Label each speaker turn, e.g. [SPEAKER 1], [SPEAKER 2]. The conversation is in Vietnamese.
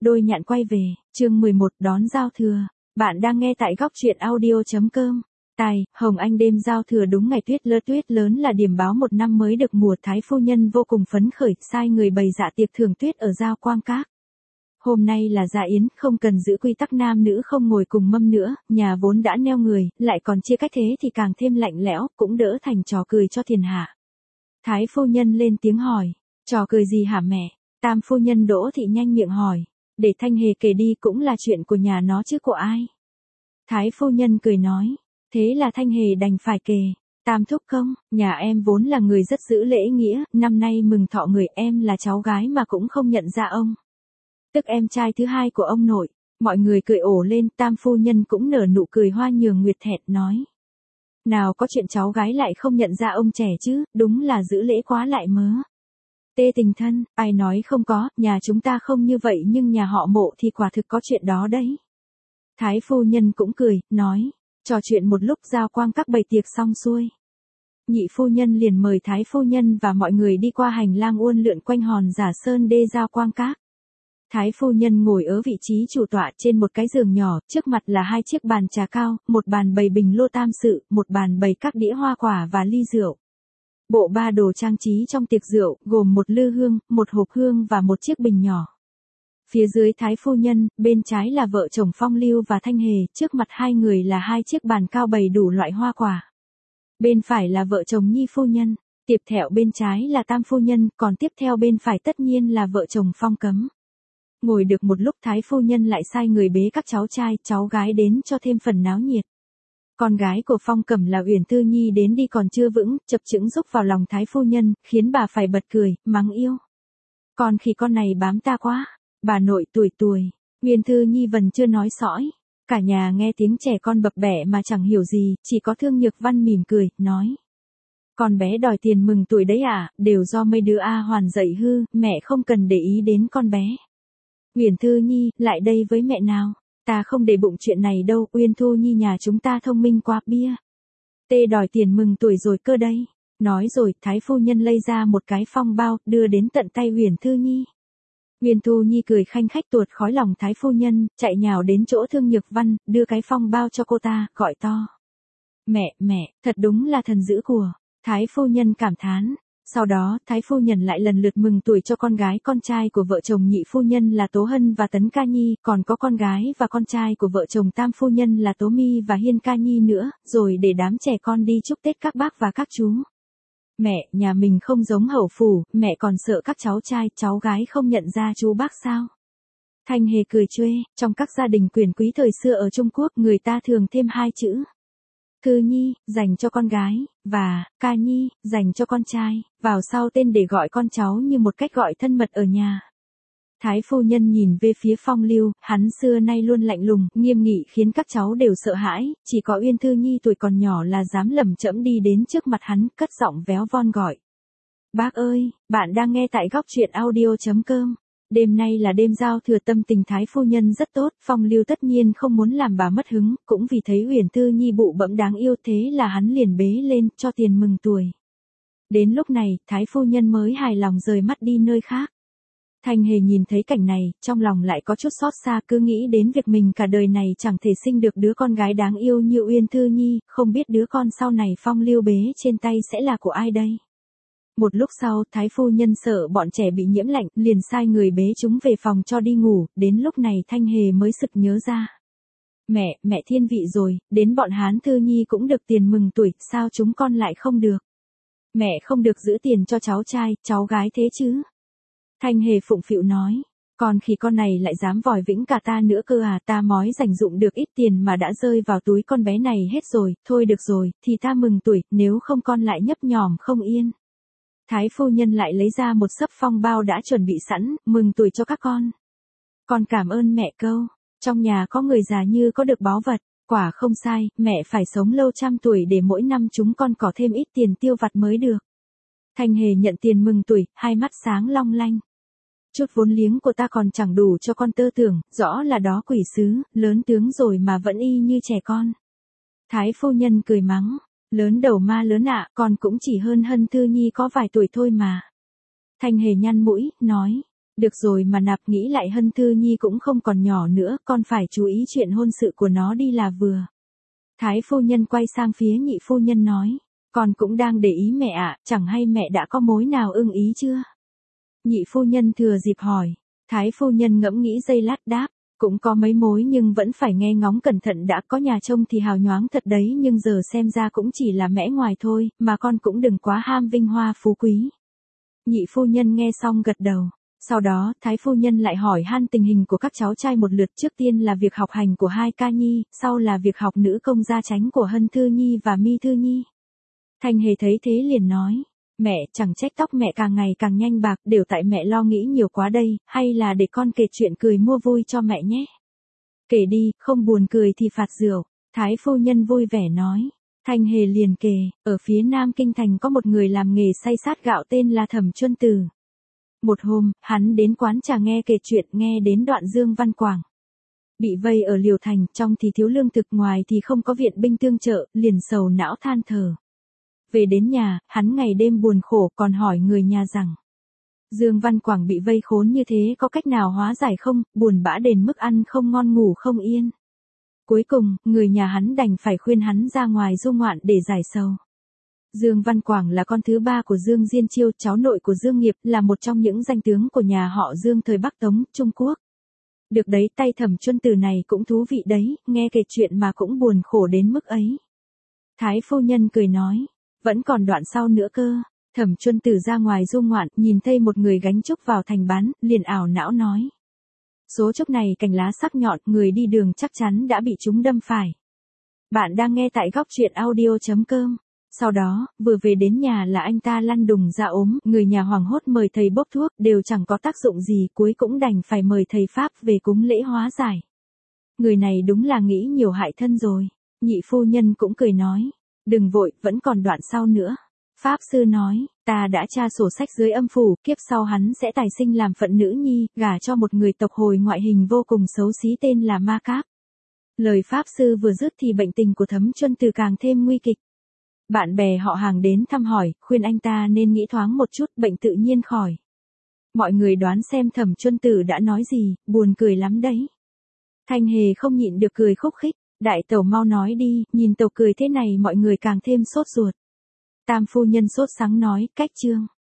[SPEAKER 1] Đôi nhạn quay về, chương 11 đón giao thừa. Bạn đang nghe tại góc truyện audio.com. Tài, Hồng Anh đêm giao thừa đúng ngày tuyết lớn là điểm báo một năm mới được mùa. Thái phu nhân vô cùng phấn khởi, sai người bày dạ tiệc thưởng tuyết ở Giao Quang Các. Hôm nay là dạ yến, không cần giữ quy tắc nam nữ không ngồi cùng mâm nữa, nhà vốn đã neo người, lại còn chia cách thế thì càng thêm lạnh lẽo, cũng đỡ thành trò cười cho thiên hạ. Thái phu nhân lên tiếng hỏi, trò cười gì hả mẹ? Tam phu nhân Đỗ Thị nhanh miệng hỏi, để Thanh Hề kể đi, cũng là chuyện của nhà nó chứ của ai. Thái phu nhân cười nói, thế là Thanh Hề đành phải kể. Tam thúc công, nhà em vốn là người rất giữ lễ nghĩa, năm nay mừng thọ người, em là cháu gái mà cũng không nhận ra ông. Tức em trai thứ hai của ông nội. Mọi người cười ồ lên, tam phu nhân cũng nở nụ cười hoa nhường nguyệt thẹn nói. Nào có chuyện cháu gái lại không nhận ra ông trẻ chứ, đúng là giữ lễ quá lại mớ. Tê tình thân, ai nói không có, nhà chúng ta không như vậy nhưng nhà họ Mộ thì quả thực có chuyện đó đấy. Thái phu nhân cũng cười, nói, trò chuyện một lúc Giao Quang Các bày tiệc xong xuôi. Nhị phu nhân liền mời Thái phu nhân và mọi người đi qua hành lang uốn lượn quanh hòn Giả Sơn đê Giao Quang Các. Thái phu nhân ngồi ở vị trí chủ tọa trên một cái giường nhỏ, trước mặt là hai chiếc bàn trà cao, một bàn bày bình lô tam sự, một bàn bày các đĩa hoa quả và ly rượu. Bộ ba đồ trang trí trong tiệc rượu, gồm một lư hương, một hộp hương và một chiếc bình nhỏ. Phía dưới Thái phu nhân, bên trái là vợ chồng Phong Lưu và Thanh Hề, trước mặt hai người là hai chiếc bàn cao bày đủ loại hoa quả. Bên phải là vợ chồng Nhi phu nhân, tiếp theo bên trái là Tam phu nhân, còn tiếp theo bên phải tất nhiên là vợ chồng Phong Cấm. Ngồi được một lúc Thái phu nhân lại sai người bế các cháu trai, cháu gái đến cho thêm phần náo nhiệt. Con gái của Phong Cẩm là Uyển Thư Nhi đến đi còn chưa vững, chập chững rúc vào lòng Thái phu nhân, khiến bà phải bật cười, mắng yêu. Còn khi con này bám ta quá, bà nội tuổi. Uyển Thư Nhi vẫn chưa nói sõi. Cả nhà nghe tiếng trẻ con bập bẹ mà chẳng hiểu gì, chỉ có Thương Nhược Văn mỉm cười, nói. Con bé đòi tiền mừng tuổi đấy à, đều do mấy đứa A Hoàn dạy hư, mẹ không cần để ý đến con bé. Uyển Thư Nhi, lại đây với mẹ nào. Ta không để bụng chuyện này đâu, Uyên Thu Nhi nhà chúng ta thông minh quá bia. Tê đòi tiền mừng tuổi rồi cơ đây. Nói rồi, Thái phu nhân lấy ra một cái phong bao, đưa đến tận tay Uyển Thư Nhi. Uyển Thu Nhi cười khanh khách tuột khói lòng Thái phu nhân, chạy nhào đến chỗ Thương Nhược Văn, đưa cái phong bao cho cô ta, gọi to. Mẹ, thật đúng là thần dữ của. Thái phu nhân cảm thán. Sau đó, Thái phu nhân lại lần lượt mừng tuổi cho con gái con trai của vợ chồng Nhị phu nhân là Tố Hân và Tấn Ca Nhi, còn có con gái và con trai của vợ chồng Tam phu nhân là Tố Mi và Hiên Ca Nhi nữa, rồi để đám trẻ con đi chúc Tết các bác và các chú. Mẹ, nhà mình không giống hầu phủ, mẹ còn sợ các cháu trai, cháu gái không nhận ra chú bác sao? Thanh Hề cười chuê, trong các gia đình quyền quý thời xưa ở Trung Quốc người ta thường thêm hai chữ. Thư Nhi, dành cho con gái, và Ca Nhi, dành cho con trai, vào sau tên để gọi con cháu như một cách gọi thân mật ở nhà. Thái phu nhân nhìn về phía Phong Lưu, hắn xưa nay luôn lạnh lùng, nghiêm nghị khiến các cháu đều sợ hãi, chỉ có Uyên Thư Nhi tuổi còn nhỏ là dám lẩm chẩm đi đến trước mặt hắn, cất giọng véo von gọi. Bác ơi, bạn đang nghe tại góc truyện audio.com. Đêm nay là đêm giao thừa, tâm tình Thái phu nhân rất tốt, Phong Lưu tất nhiên không muốn làm bà mất hứng, cũng vì thấy Uyển Thư Nhi bụ bẫm đáng yêu, thế là hắn liền bế lên, cho tiền mừng tuổi. Đến lúc này, Thái phu nhân mới hài lòng rời mắt đi nơi khác. Thanh Hề nhìn thấy cảnh này, trong lòng lại có chút xót xa, cứ nghĩ đến việc mình cả đời này chẳng thể sinh được đứa con gái đáng yêu như Uyên Thư Nhi, không biết đứa con sau này Phong Lưu bế trên tay sẽ là của ai đây. Một lúc sau, Thái phu nhân sợ bọn trẻ bị nhiễm lạnh, liền sai người bế chúng về phòng cho đi ngủ, đến lúc này Thanh Hề mới sực nhớ ra. Mẹ thiên vị rồi, đến bọn Hán Thư Nhi cũng được tiền mừng tuổi, sao chúng con lại không được? Mẹ không được giữ tiền cho cháu trai, cháu gái thế chứ? Thanh Hề phụng phịu nói, còn khi con này lại dám vòi vĩnh cả ta nữa cơ à, ta mói dành dụm được ít tiền mà đã rơi vào túi con bé này hết rồi, thôi được rồi, thì ta mừng tuổi, nếu không con lại nhấp nhòm không yên. Thái phu nhân lại lấy ra một xấp phong bao đã chuẩn bị sẵn, mừng tuổi cho các con. Con cảm ơn mẹ câu, trong nhà có người già như có được báu vật, quả không sai, mẹ phải sống lâu trăm tuổi để mỗi năm chúng con có thêm ít tiền tiêu vặt mới được. Thanh Hề nhận tiền mừng tuổi, hai mắt sáng long lanh. Chút vốn liếng của ta còn chẳng đủ cho con tơ tưởng, rõ là đó quỷ sứ, lớn tướng rồi mà vẫn y như trẻ con. Thái phu nhân cười mắng. Lớn đầu ma lớn ạ, con cũng chỉ hơn Hân Thư Nhi có vài tuổi thôi mà. Thanh Hề nhăn mũi, nói, Được rồi mà nạp, nghĩ lại Hân Thư Nhi cũng không còn nhỏ nữa, con phải chú ý chuyện hôn sự của nó đi là vừa. Thái phu nhân quay sang phía nhị phu nhân nói, con cũng đang để ý mẹ ạ, chẳng hay mẹ đã có mối nào ưng ý chưa? Nhị phu nhân thừa dịp hỏi, thái phu nhân ngẫm nghĩ giây lát đáp, cũng có mấy mối nhưng vẫn phải nghe ngóng cẩn thận đã, có nhà trông thì hào nhoáng thật đấy nhưng giờ xem ra cũng chỉ là mẽ ngoài thôi, mà con cũng đừng quá ham vinh hoa phú quý. Nhị phu nhân nghe xong gật đầu. Sau đó, thái phu nhân lại hỏi han tình hình của các cháu trai một lượt, trước tiên là việc học hành của hai ca nhi, sau là việc học nữ công gia chánh của Hân Thư Nhi và Mi Thư Nhi. Thanh Hề thấy thế liền nói, mẹ, chẳng trách tóc mẹ càng ngày càng nhanh bạc, đều tại mẹ lo nghĩ nhiều quá đây, hay là để con kể chuyện cười mua vui cho mẹ nhé. Kể đi, không buồn cười thì phạt rượu. Thái phu nhân vui vẻ nói. Thanh Hề liền kể, ở phía Nam Kinh Thành có một người làm nghề xay sát gạo tên là Thẩm Chuân Tử. Một hôm, hắn đến quán trà nghe kể chuyện, nghe đến đoạn Dương Văn Quảng bị vây ở Liều Thành, trong thì thiếu lương thực, ngoài thì không có viện binh tương trợ, liền sầu não than thở. Về đến nhà, hắn ngày đêm buồn khổ, còn hỏi người nhà rằng, Dương Văn Quảng bị vây khốn như thế có cách nào hóa giải không, buồn bã đến mức ăn không ngon ngủ không yên. Cuối cùng, người nhà hắn đành phải khuyên hắn ra ngoài du ngoạn để giải sầu. Dương Văn Quảng là con thứ ba của Dương Diên Chiêu, cháu nội của Dương Nghiệp, là một trong những danh tướng của nhà họ Dương thời Bắc Tống, Trung Quốc. Được đấy, tay Thẩm Chuân Tử này cũng thú vị đấy, nghe kể chuyện mà cũng buồn khổ đến mức ấy. Thái phu nhân cười nói, vẫn còn đoạn sau nữa cơ. Thẩm Chuân Tử ra ngoài du ngoạn, nhìn thấy một người gánh trúc vào thành bán, liền ảo não nói. Số trúc này cành lá sắc nhọn, người đi đường chắc chắn đã bị chúng đâm phải. Bạn đang nghe tại góc truyện audio.com. Sau đó, vừa về đến nhà là anh ta lăn đùng ra ốm, người nhà hoảng hốt mời thầy bốc thuốc, đều chẳng có tác dụng gì, cuối cũng đành phải mời thầy Pháp về cúng lễ hóa giải. Người này đúng là nghĩ nhiều hại thân rồi. Nhị phu nhân cũng cười nói, đừng vội, vẫn còn đoạn sau nữa. Pháp sư nói, ta đã tra sổ sách dưới âm phủ, kiếp sau hắn sẽ tài sinh làm phận nữ nhi, gả cho một người tộc hồi ngoại hình vô cùng xấu xí tên là Ma Cáp. Lời Pháp sư vừa dứt thì bệnh tình của Thẩm Chuân Tử càng thêm nguy kịch. Bạn bè họ hàng đến thăm hỏi, khuyên anh ta nên nghĩ thoáng một chút, bệnh tự nhiên khỏi. Mọi người đoán xem Thẩm Chuân Tử đã nói gì, buồn cười lắm đấy. Thanh Hề không nhịn được cười khúc khích, đại tẩu mau nói đi, nhìn tẩu cười thế này mọi người càng thêm sốt ruột. Tam phu nhân sốt sắng nói, cách chương.